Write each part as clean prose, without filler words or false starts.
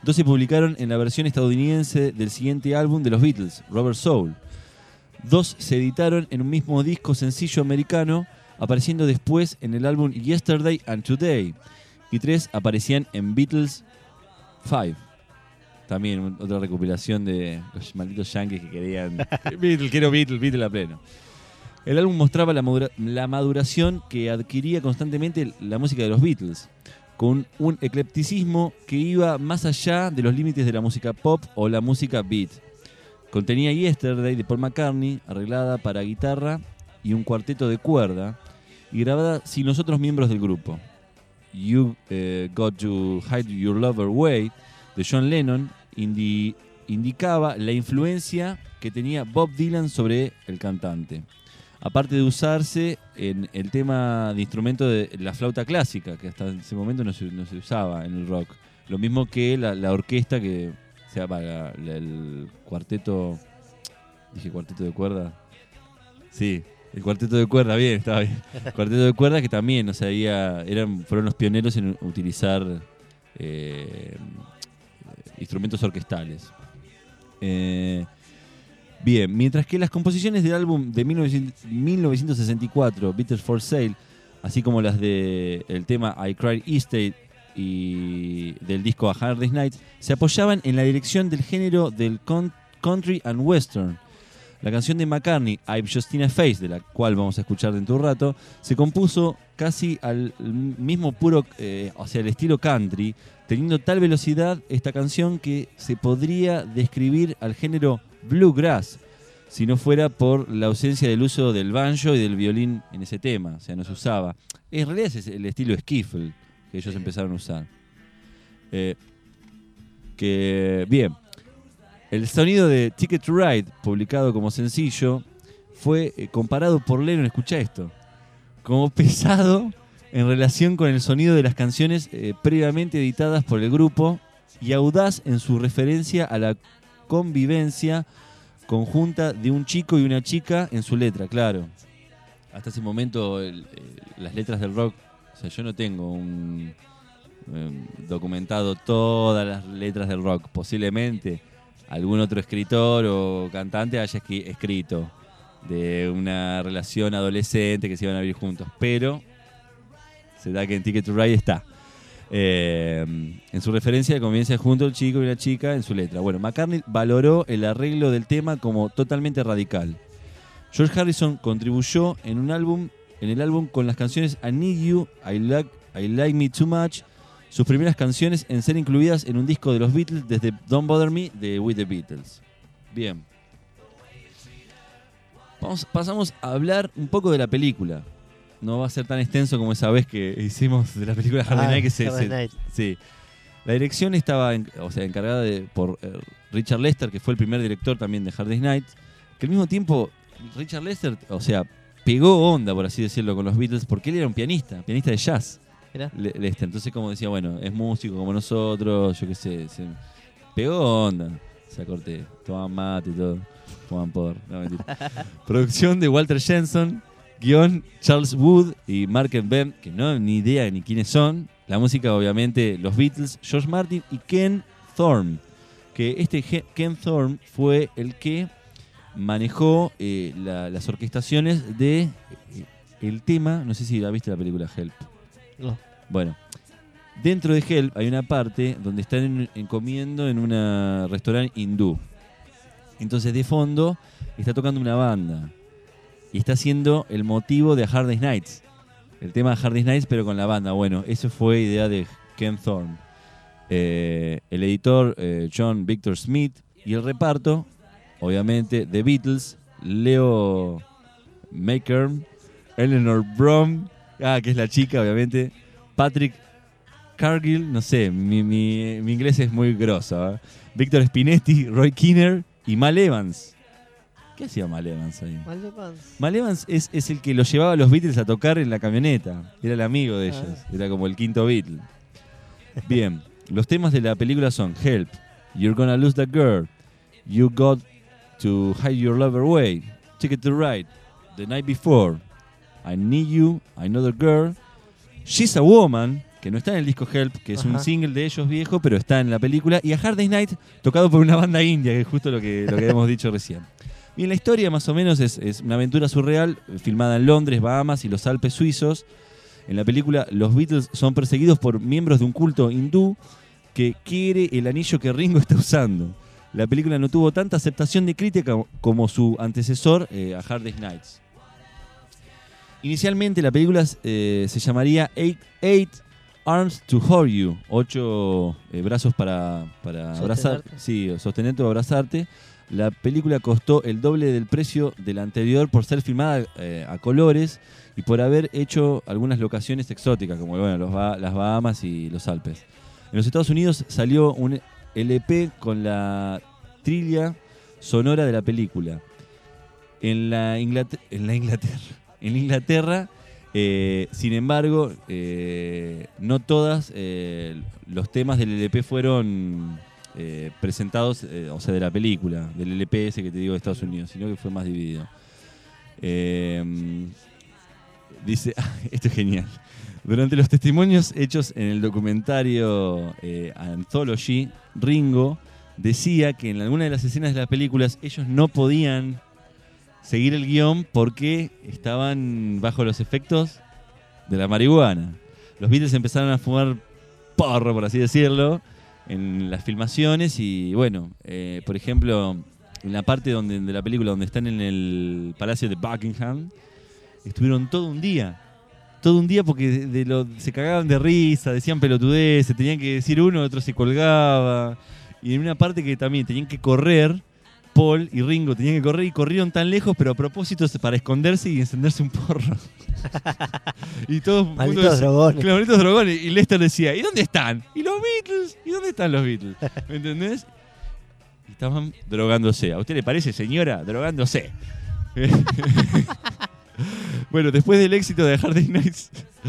2 se publicaron en la versión estadounidense del siguiente álbum de los Beatles, Rubber Soul. 2 se editaron en un mismo disco sencillo americano, apareciendo después en el álbum Yesterday and Today. Y 3 aparecían en Beatles 5. También otra recopilación de los malditos yankees que querían Beatles a pleno. El álbum mostraba la maduración que adquiría constantemente la música de los Beatles, con un eclecticismo que iba más allá de los límites de la música pop o la música beat. Contenía Yesterday de Paul McCartney, arreglada para guitarra y un cuarteto de cuerda, y grabada sin los otros miembros del grupo. You Got to Hide Your Love Away de John Lennon indicaba la influencia que tenía Bob Dylan sobre el cantante. Aparte de usarse en el tema de instrumento de la flauta clásica, que hasta ese momento no se usaba en el rock. Lo mismo que la orquesta, que se llama el cuarteto... ¿Dije cuarteto de cuerda? Sí, el cuarteto de cuerda, bien, estaba bien. El cuarteto de cuerda que también, o sea, fueron los pioneros en utilizar instrumentos orquestales. Bien, mientras que las composiciones del álbum de 1964, Beatles for Sale, así como las del tema I Cried Yesterday y del disco A Hard Day's Night, se apoyaban en la dirección del género del country and western. La canción de McCartney, I've Just Seen a Face, de la cual vamos a escuchar dentro de un rato, se compuso casi al mismo puro, o sea, el estilo country, teniendo tal velocidad esta canción que se podría describir al género bluegrass, si no fuera por la ausencia del uso del banjo y del violín en ese tema. O sea, no se usaba. En realidad es el estilo skiffle que ellos empezaron a usar. Bien, el sonido de Ticket to Ride, publicado como sencillo, fue comparado por Lennon, escucha esto, como pesado en relación con el sonido de las canciones previamente editadas por el grupo, y audaz en su referencia a la convivencia conjunta de un chico y una chica en su letra, claro. Hasta ese momento las letras del rock, o sea, yo no tengo documentado todas las letras del rock. Posiblemente algún otro escritor o cantante haya escrito de una relación adolescente que se iban a vivir juntos, pero se da que en Ticket to Ride está. En su referencia de convivencia junto al chico y la chica en su letra. Bueno, McCartney valoró el arreglo del tema como totalmente radical. George Harrison contribuyó en el álbum con las canciones I Need You, I Like Me Too Much, sus primeras canciones en ser incluidas en un disco de los Beatles desde Don't Bother Me de With the Beatles. Bien. Pasamos a hablar un poco de la película. No va a ser tan extenso como esa vez que hicimos de la película Hard Day's Night. Sí. La dirección estaba encargada por Richard Lester, que fue el primer director también de Hard Day's Night, que al mismo tiempo Richard Lester, pegó onda, por así decirlo, con los Beatles, porque él era un pianista de jazz. Lester. Entonces, como decía, bueno, es músico como nosotros, yo qué sé, se pegó onda. Corté, tomaban mate y todo, tomaban por. No, mentira. Producción de Walter Jensen. Guión Charles Wood y Mark Ben, que no ni idea ni quiénes son. La música, obviamente, los Beatles, George Martin y Ken Thorne. Que Ken Thorne fue el que manejó las orquestaciones de el tema. No sé si la viste la película Help. No. Bueno, dentro de Help hay una parte donde están comiendo en un restaurante hindú. Entonces, de fondo está tocando una banda. Y está siendo el motivo de A Hard Day's Night. El tema de Hard Day's Night, pero con la banda. Bueno, eso fue idea de Ken Thorne. El editor, John Victor Smith. Y el reparto, obviamente, The Beatles, Leo Makern, Eleanor Brom, que es la chica, obviamente, Patrick Cargill, no sé, mi inglés es muy grosso, ¿eh? Víctor Spinetti, Roy Kinner y Mal Evans. ¿Qué hacía Mal Evans ahí? Mal Evans es el que los llevaba a los Beatles a tocar en la camioneta. Era el amigo de ellos. Era como el quinto Beatle. Bien, los temas de la película son Help, You're Gonna Lose That Girl, You Got to Hide Your Love Away, Ticket to Ride, The Night Before, I Need You, Another Girl, She's a Woman, que no está en el disco Help, que es un single de ellos viejo, pero está en la película, y A Hard Day's Night, tocado por una banda india, que es justo lo que hemos dicho recién. Bien, la historia más o menos es una aventura surreal, filmada en Londres, Bahamas y los Alpes suizos. En la película, los Beatles son perseguidos por miembros de un culto hindú que quiere el anillo que Ringo está usando. La película no tuvo tanta aceptación de crítica como su antecesor, A Hard Day's Night. Inicialmente la película se llamaría Eight Arms to Hold You, 8 brazos para abrazar, sí, sostenerte o abrazarte. La película costó el doble del precio de la anterior por ser filmada a colores y por haber hecho algunas locaciones exóticas, como las Bahamas y los Alpes. En los Estados Unidos salió un LP con la trilla sonora de la película. En Inglaterra, sin embargo, no todas los temas del LP fueron presentados, o sea, de la película, del LP ese que te digo de Estados Unidos, sino que fue más dividido. Dice, esto es genial. Durante los testimonios hechos en el documentario Anthology, Ringo decía que en alguna de las escenas de las películas ellos no podían seguir el guión porque estaban bajo los efectos de la marihuana. Los Beatles empezaron a fumar porro, por así decirlo, en las filmaciones y bueno, por ejemplo, en la parte de la película donde están en el Palacio de Buckingham, estuvieron todo un día porque se cagaban de risa, decían pelotudeces, tenían que decir uno, otro se colgaba. Y en una parte que también tenían que correr, Paul y Ringo tenían que correr y corrieron tan lejos, pero a propósito para esconderse y encenderse un porro. Y todos malditos drogones. Claro, malditos drogones. Y Lester decía, ¿y dónde están? ¿Y los Beatles? ¿Y dónde están los Beatles? ¿Me entendés? Y estaban drogándose. ¿A usted le parece, señora? Drogándose. Bueno, después del éxito de Hard Day's Night,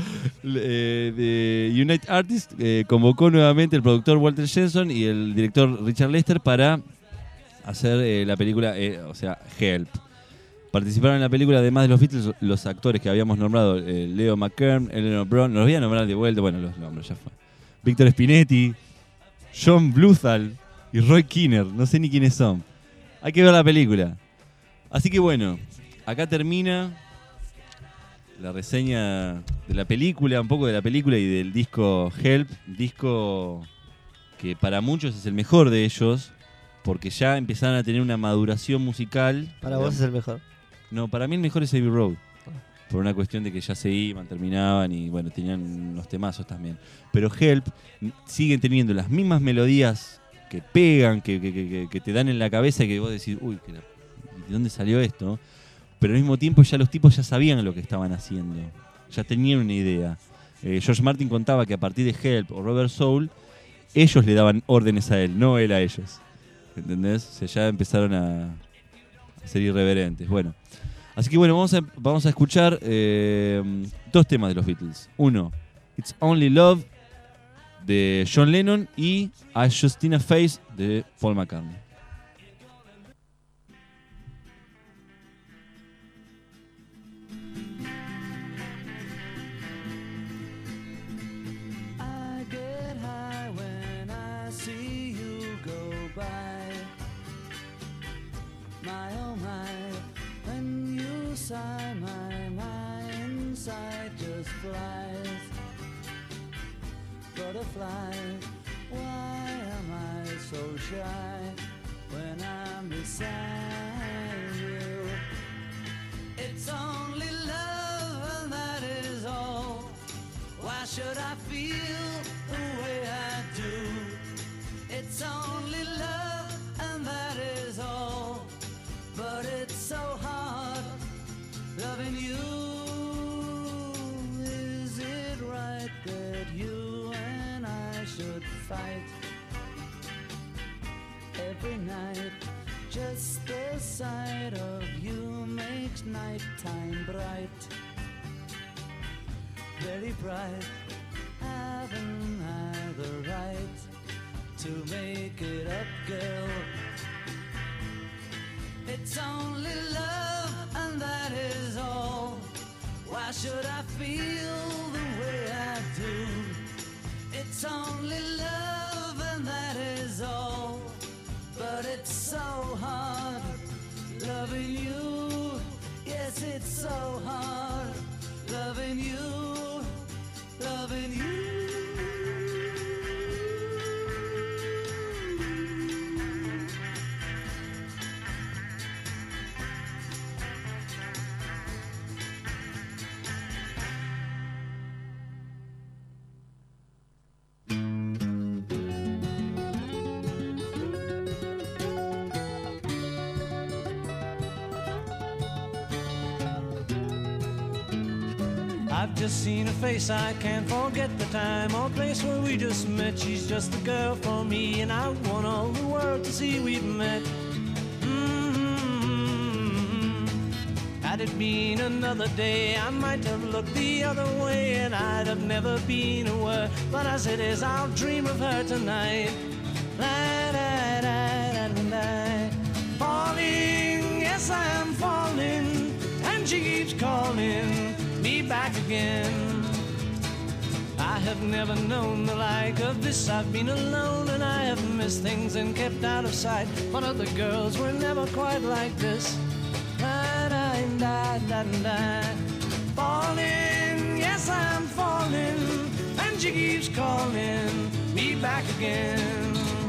de United Artists convocó nuevamente el productor Walter Jenson y el director Richard Lester para hacer la película, o sea, Help. Participaron en la película, además de los Beatles, los actores que habíamos nombrado, Leo McKern, Eleanor Brown, los voy a nombrar de vuelta, bueno, los nombres ya fue. Víctor Spinetti, John Bluthal y Roy Kinner, no sé ni quiénes son. Hay que ver la película. Así que bueno, acá termina la reseña de la película, un poco de la película y del disco Help, disco que para muchos es el mejor de ellos, porque ya empezaron a tener una maduración musical. ¿Para vos es el mejor? No, para mí el mejor es Abbey Road, por una cuestión de que ya se iban, terminaban y bueno, tenían unos temazos también. Pero Help siguen teniendo las mismas melodías que pegan, que te dan en la cabeza y que vos decís, uy, ¿de dónde salió esto? Pero al mismo tiempo ya los tipos ya sabían lo que estaban haciendo, ya tenían una idea. George Martin contaba que a partir de Help o Rubber Soul, ellos le daban órdenes a él, no él a ellos. ¿Entendés? O sea, ya empezaron a ser irreverentes. Bueno, así que bueno, vamos a escuchar 2 temas de los Beatles. Uno, It's Only Love, de John Lennon, y A Justina Face, de Paul McCartney. Why am I so shy when I'm beside you? It's only love and that is all. Why should I feel the way I do? It's only love and that is all. But it's so hard loving you. Is it right that you and I should fight every night? Just the sight of you makes nighttime bright, very bright. Haven't I the right to make it up, girl? It's only love and that is all. Why should I feel the way I do? it's only love and that is all. But it's so hard loving you. Yes, it's so hard loving you, loving you. I've just seen her face, I can't forget the time or place where we just met. She's just the girl for me, and I want all the world to see we've met. Had it been another day, I might have looked the other way, and I'd have never been aware. But as it is, I'll dream of her tonight. Falling, yes I am falling, and she keeps calling me back again. I have never known the like of this. I've been alone and I have missed things and kept out of sight. But other girls were never quite like this. Falling, yes I'm falling, and she keeps calling me back again.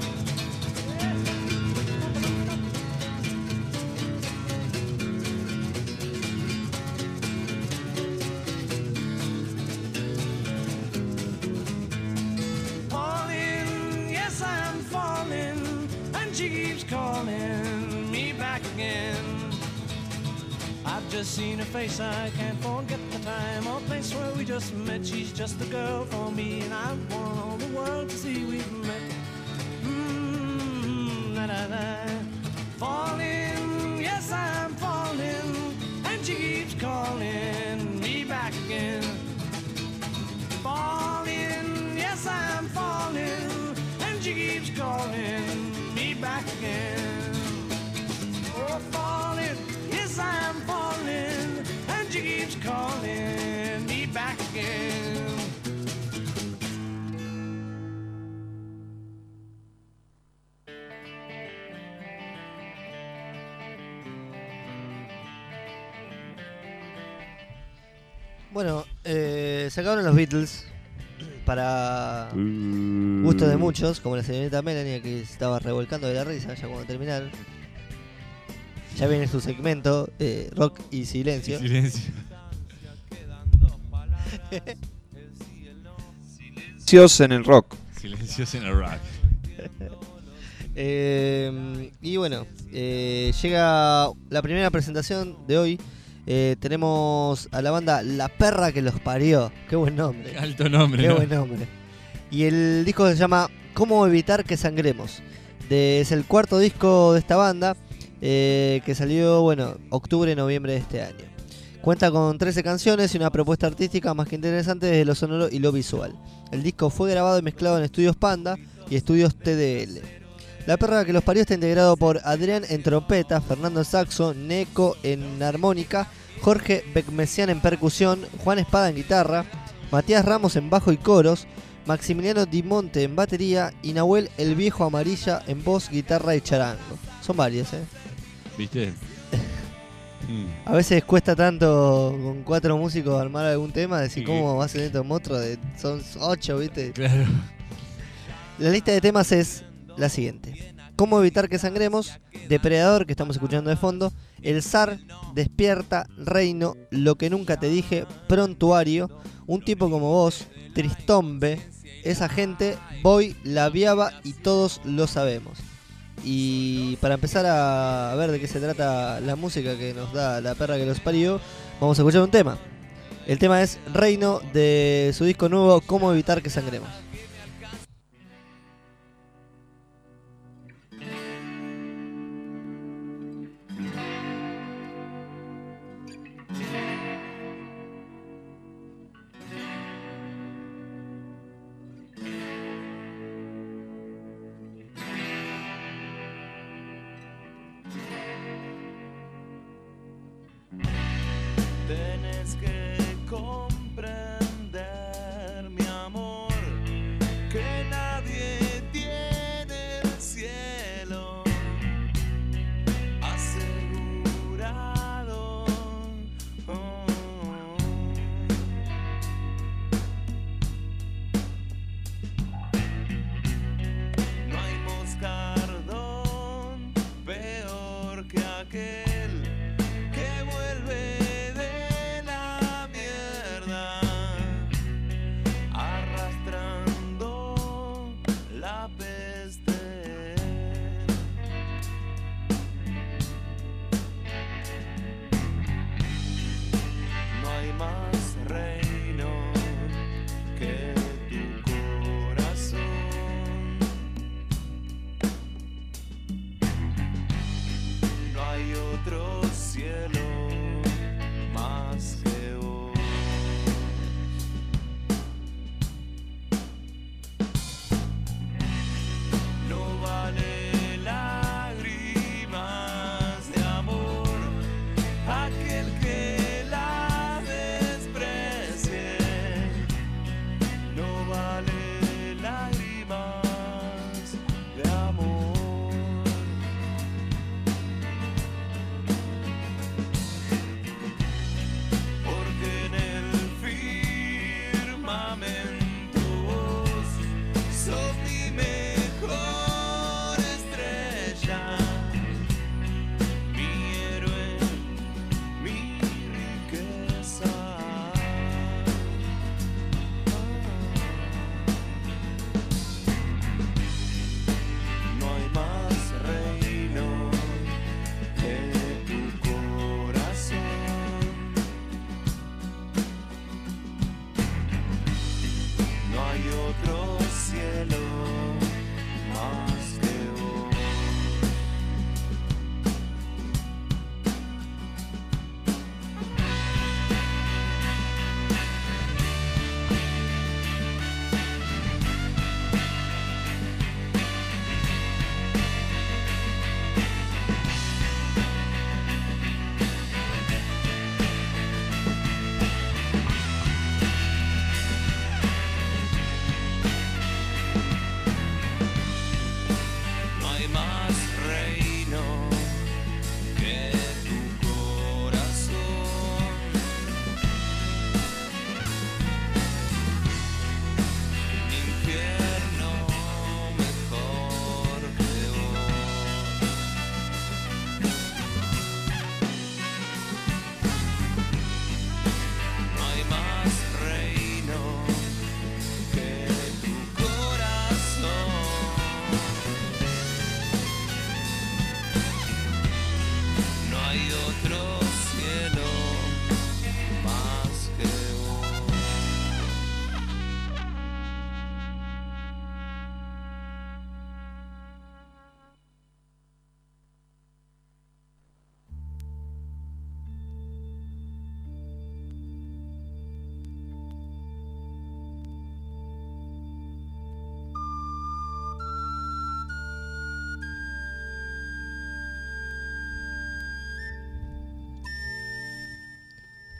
She keeps calling me back again. I've just seen her face, I can't forget the time or place where we just met. She's just the girl for me, and I want all the world to see we've met. Falling, yes I'm falling, and she keeps calling me back again. Falling, yes I'm falling, and she keeps calling back again. Oh, falling, yes I'm falling, and she keeps calling me back again. Bueno, se acabaron los Beatles. Para gusto de muchos, como la señorita Melanie, que se estaba revolcando de la risa ya cuando terminaron. Ya viene su segmento, rock y silencio. Silencios en el rock. Silencios en el rock. Y bueno, llega la primera presentación de hoy. Tenemos a la banda La Perra que los parió. Qué buen nombre. Qué alto nombre. Qué ¿no? buen nombre. Y el disco se llama ¿Cómo evitar que sangremos? Es el cuarto disco de esta banda, que salió, octubre, noviembre de este año. Cuenta con 13 canciones y una propuesta artística más que interesante desde lo sonoro y lo visual. El disco fue grabado y mezclado en Estudios Panda y Estudios TDL. La Perra que los parió está integrado por Adrián en trompeta, Fernando en saxo, Neco en armónica, Jorge Becmesian en percusión, Juan Espada en guitarra, Matías Ramos en bajo y coros, Maximiliano Dimonte en batería y Nahuel el Viejo Amarilla en voz, guitarra y charango. Son varios, ¿Viste? A veces cuesta tanto con 4 músicos armar algún tema, decir Sí. cómo va a ser esto en otro, son 8, ¿viste? Claro. La lista de temas es la siguiente: ¿Cómo evitar que sangremos? Depredador, que estamos escuchando de fondo. El zar, Despierta, Reino, Lo que nunca te dije, Prontuario, Un tipo como vos, Tristombe, Esa gente, Voy, La Viaba y Todos lo sabemos. Y para empezar a ver de qué se trata la música que nos da La Perra que los parió, vamos a escuchar un tema. El tema es Reino, de su disco nuevo ¿Cómo evitar que sangremos? Tienes que comprender, mi amor, que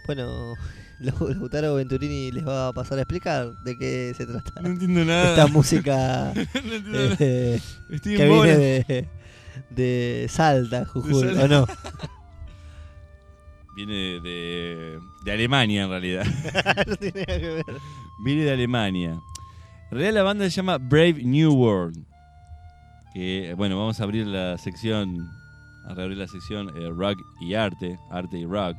Bueno, Lautaro Venturini les va a pasar a explicar de qué se trata. No entiendo nada. Esta música No entiendo nada. Estoy que en bola. viene de Salta, Jujuy, De Salta. ¿o no? Viene de Alemania, en realidad. No tiene nada que ver. Viene de Alemania. En realidad la banda se llama Brave New World. Que, bueno, vamos a abrir la sección, reabrir la sección rock y arte y rock.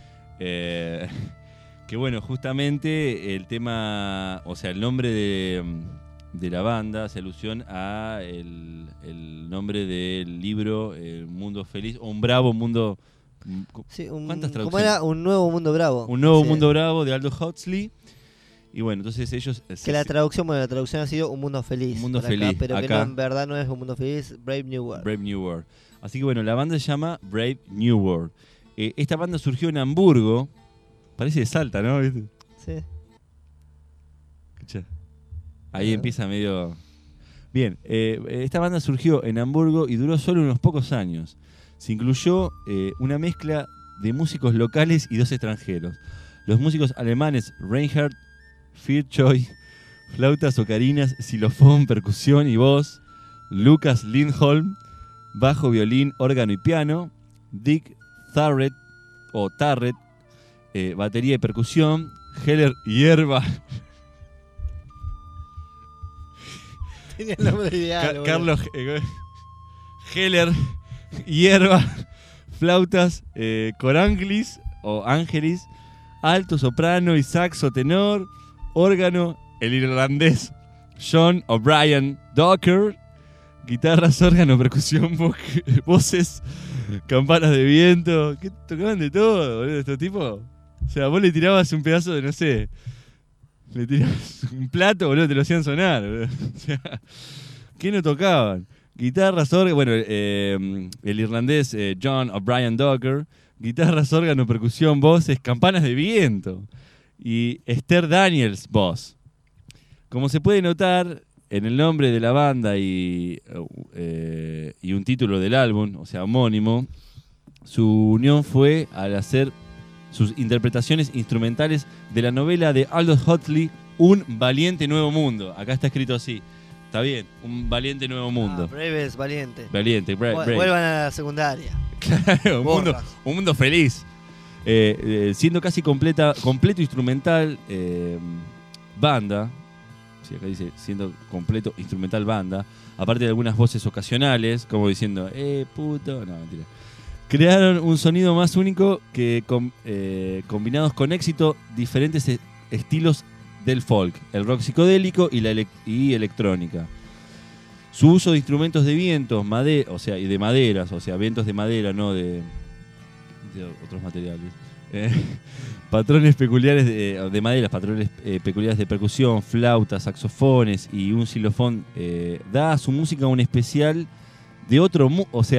Que bueno, justamente el tema, o sea, el nombre de la banda hace alusión a el nombre del libro Mundo Feliz, o Un Bravo Mundo... Sí, ¿Cuántas ¿cómo traducciones? era? Un nuevo mundo bravo. Un Nuevo Sí. Mundo Bravo de Aldous Huxley. Y bueno, entonces ellos... Que la traducción ha sido Un Mundo Feliz. Un Mundo por acá, Feliz, pero que acá. no, en verdad no es Un Mundo Feliz, Brave New World. Brave New World. Así que bueno, la banda se llama Brave New World. Esta banda surgió en Hamburgo. Parece de Salta, ¿no? ¿Viste? Sí. Escuchá. Ahí empieza medio... Bien, esta banda surgió en Hamburgo y duró solo unos pocos años. Se incluyó una mezcla de músicos locales y 2 extranjeros. Los músicos alemanes Reinhard Virchow, flautas ocarinas, xilofón, percusión y voz. Lucas Lindholm, bajo, violín, órgano y piano. Dick Tarrett, batería y percusión. Heller Hierba. Tenía el nombre ideal. boludo. Carlos Heller Hierba, flautas, coranglis o ángelis, alto, soprano y saxo tenor, órgano, el irlandés John O'Brien Docker, guitarras, órgano, percusión, voces, campanas de viento. ¿Qué tocaban de todo, boludo, estos tipos? O sea, vos le tirabas un pedazo de, no sé, le tirabas un plato, boludo, te lo hacían sonar, boludo. O sea, ¿qué no tocaban? Guitarras, órgano, bueno, el irlandés John O'Brien Docker, guitarras, órgano, percusión, voces, campanas de viento. Y Esther Daniels, voz. Como se puede notar en el nombre de la banda y un título del álbum, o sea, homónimo, su unión fue al hacer sus interpretaciones instrumentales de la novela de Aldous Huxley, Un Valiente Nuevo Mundo. Acá está escrito así. Está bien, Un Valiente Nuevo Mundo. Brave es valiente. Valiente, brave. Vuelvan a la secundaria. Claro, Borras. un mundo feliz. Siendo casi completo instrumental banda. Sí, acá dice siendo completo instrumental banda. Aparte de algunas voces ocasionales, como diciendo, puto. No, mentira. Crearon un sonido más único que combinados con éxito diferentes estilos del folk, el rock psicodélico y electrónica. Su uso de instrumentos de vientos, y de maderas, o sea, vientos de madera, no de otros materiales. Patrones peculiares de maderas, patrones peculiares de percusión, flautas, saxofones y un xilofón, da a su música un especial de otro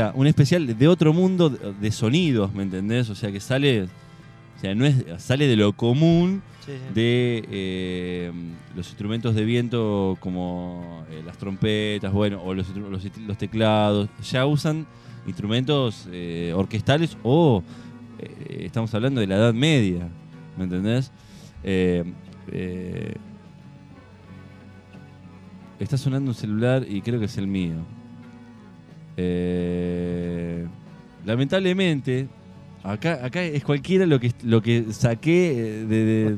mundo de sonidos, ¿me entendés? O sea, que sale, o sea, sale de lo común. Sí, sí. De los instrumentos de viento como las trompetas, bueno, o los teclados. Ya usan instrumentos orquestales o estamos hablando de la Edad Media, ¿me entendés? Está sonando un celular y creo que es el mío. Lamentablemente acá es cualquiera lo que saqué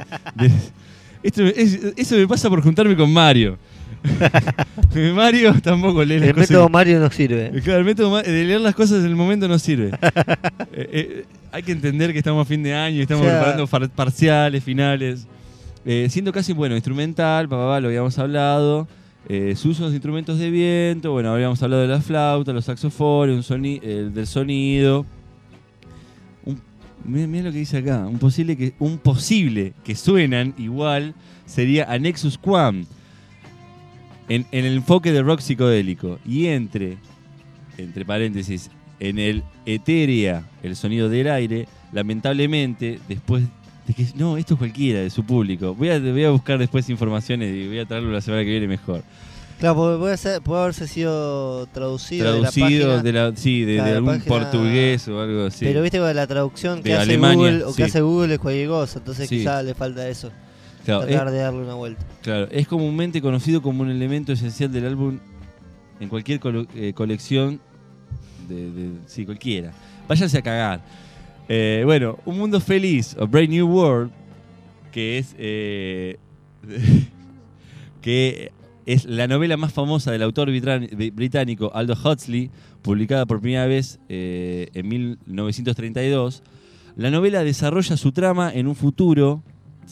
eso me pasa por juntarme con Mario. Mario tampoco lee las El cosas. método Mario no sirve. Claro, el método de leer las cosas en el momento no sirve. Hay que entender que estamos a fin de año y estamos preparando parciales, finales. Siendo casi, instrumental, lo habíamos hablado. Su uso de instrumentos de viento, habíamos hablado de la flauta, los saxofones, del sonido. Mira lo que dice acá. Un posible que suenan igual sería a Nexus Quam en el enfoque de rock psicodélico. Y entre paréntesis, en el etérea, el sonido del aire, lamentablemente, después de que... No, esto es cualquiera de su público. Voy a buscar después informaciones y voy a traerlo la semana que viene mejor. Claro, porque puede haberse sido traducido Traducido de la página, de claro, la algún página- portugués o algo así. Pero viste que la traducción De que hace Alemania, Google o sí. que hace Google es cualquier cosa, entonces Sí. quizás le falta eso, Claro, tratar de darle una vuelta. claro, es comúnmente conocido como un elemento esencial del álbum en cualquier colección sí, cualquiera. Váyanse a cagar. Bueno, Un Mundo Feliz o Brave New World, que es que es la novela más famosa del autor británico Aldous Huxley, publicada por primera vez en 1932. La novela desarrolla su trama en un futuro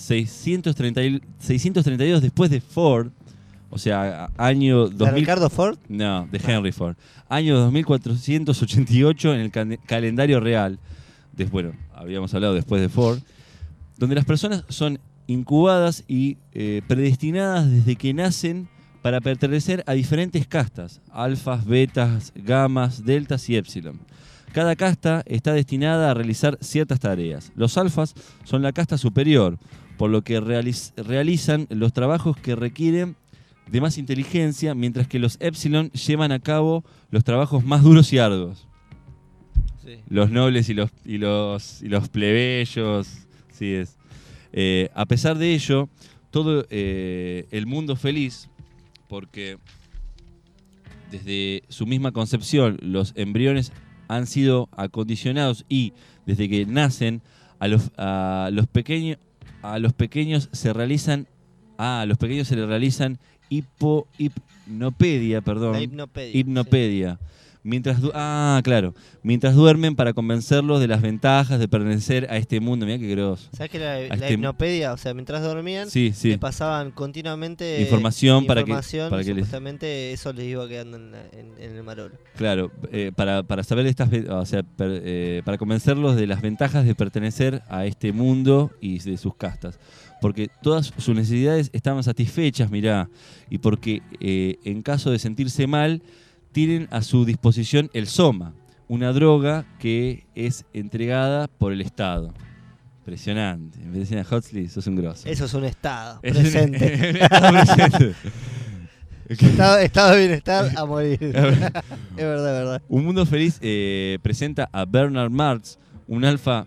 632 después de Ford, o sea, año ¿De 2000. Ricardo Ford? No, de Henry Ford. Año 2488 en el calendario real. Bueno, habíamos hablado después de Ford, donde las personas son incubadas y predestinadas desde que nacen para pertenecer a diferentes castas: alfas, betas, gamas, deltas y épsilon. Cada casta está destinada a realizar ciertas tareas. Los alfas son la casta superior, por lo que realizan los trabajos que requieren de más inteligencia, mientras que los épsilon llevan a cabo los trabajos más duros y arduos. Sí. Los nobles y los plebeyos, sí es. A pesar de ello, todo el mundo feliz, porque desde su misma concepción los embriones han sido acondicionados y desde que nacen a los pequeños se les realizan hipnopedia, perdón. La hipnopedia. Hipnopedia. Mientras duermen para convencerlos de las ventajas de pertenecer a este mundo. Mirá qué grosso. ¿Sabes que la este- hipnopedia? O sea, mientras dormían, Sí, sí. le pasaban continuamente información para que y les- supuestamente eso les iba quedando en el marolo. Claro, para saber de estas, o sea, para convencerlos de las ventajas de pertenecer a este mundo y de sus castas, porque todas sus necesidades estaban satisfechas, mirá, y porque en caso de sentirse mal tienen a su disposición el soma, una droga que es entregada por el Estado. Impresionante. Me decían a Huxley, sos un grosso. Eso es un estado Es presente. un estado presente. Estado de bienestar a morir. Es verdad, es verdad. Un Mundo Feliz presenta a Bernard Marx, un alfa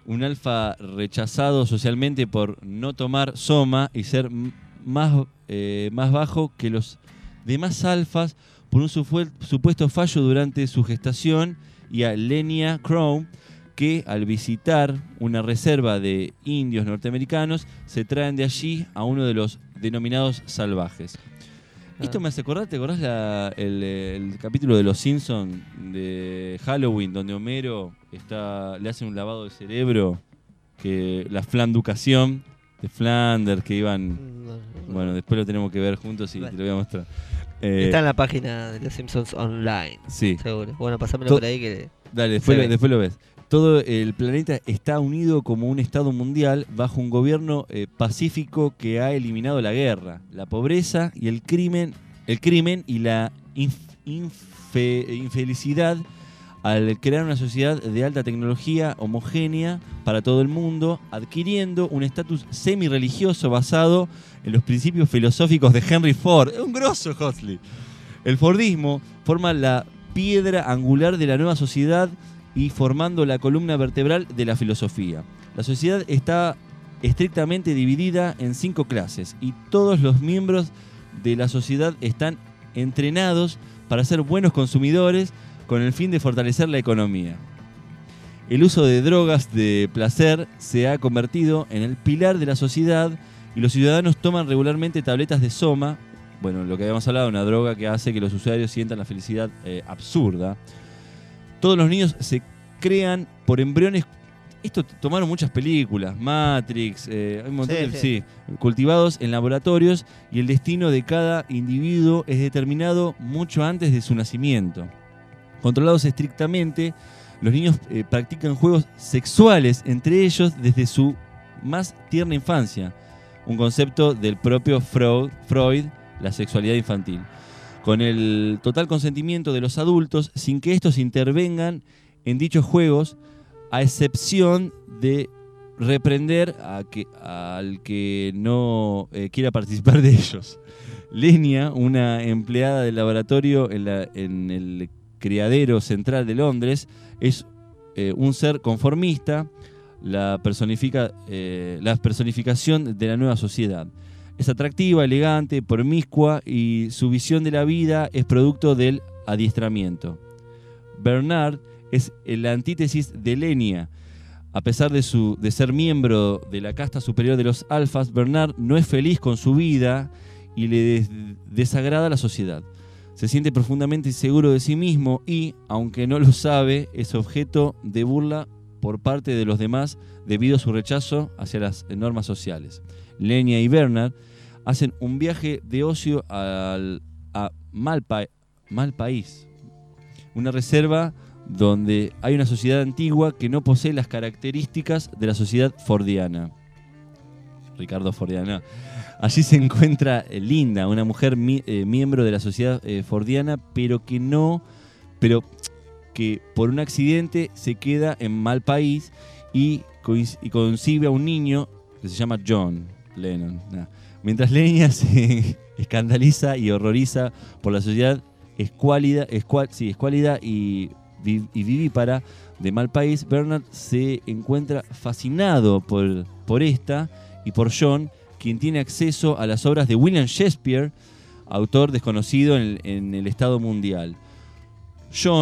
rechazado socialmente por no tomar soma y ser más bajo que los demás alfas por un supuesto fallo durante su gestación, y a Lenia Crown, que al visitar una reserva de indios norteamericanos se traen de allí a uno de los denominados salvajes. Esto me hace acordar, ¿te acordás el capítulo de Los Simpsons de Halloween, donde Homero le hacen un lavado de cerebro, que la flanducación de Flanders, que iban... Bueno, después lo tenemos que ver juntos y Vale. te lo voy a mostrar. Está en la página de Los Simpsons Online, Sí, seguro. Bueno, pásamelo To- por ahí que... dale, Se ve. después lo ves. Todo el planeta está unido como un estado mundial bajo un gobierno pacífico que ha eliminado la guerra, la pobreza y el crimen y la infelicidad, al crear una sociedad de alta tecnología homogénea para todo el mundo, adquiriendo un estatus semi-religioso basado en los principios filosóficos de Henry Ford. Es un grosso Huxley. El Fordismo forma la piedra angular de la nueva sociedad y formando la columna vertebral de la filosofía. La sociedad está estrictamente dividida en 5 clases y todos los miembros de la sociedad están entrenados para ser buenos consumidores con el fin de fortalecer la economía. El uso de drogas de placer se ha convertido en el pilar de la sociedad y los ciudadanos toman regularmente tabletas de soma, bueno, lo que habíamos hablado, una droga que hace que los usuarios sientan la felicidad absurda. Todos los niños se crean por embriones. Esto tomaron muchas películas, Matrix, hay un montón cultivados en laboratorios, y el destino de cada individuo es determinado mucho antes de su nacimiento. Controlados estrictamente, los niños practican juegos sexuales entre ellos desde su más tierna infancia, un concepto del propio Freud, la sexualidad infantil, con el total consentimiento de los adultos, sin que estos intervengan en dichos juegos, a excepción de reprender al que no quiera participar de ellos. Lenia, una empleada del laboratorio en el criadero central de Londres, es un ser conformista, la personificación de la nueva sociedad. Es atractiva, elegante, promiscua y su visión de la vida es producto del adiestramiento. Bernard es la antítesis de Lenia. A pesar de ser miembro de la casta superior de los alfas, Bernard no es feliz con su vida y le desagrada la sociedad. Se siente profundamente inseguro de sí mismo y, aunque no lo sabe, es objeto de burla por parte de los demás debido a su rechazo hacia las normas sociales. Lenia y Bernard hacen un viaje de ocio a Malpaís, una reserva donde hay una sociedad antigua que no posee las características de la sociedad fordiana. Ricardo Fordiana. Allí se encuentra Linda, una mujer miembro de la sociedad fordiana, pero que por un accidente se queda en Malpaís y concibe a un niño que se llama John Lennon. Mientras Lenia se escandaliza y horroriza por la sociedad escuálida y vivípara de Malpaís, Bernard se encuentra fascinado por esta y por John, quien tiene acceso a las obras de William Shakespeare, autor desconocido en el estado mundial. John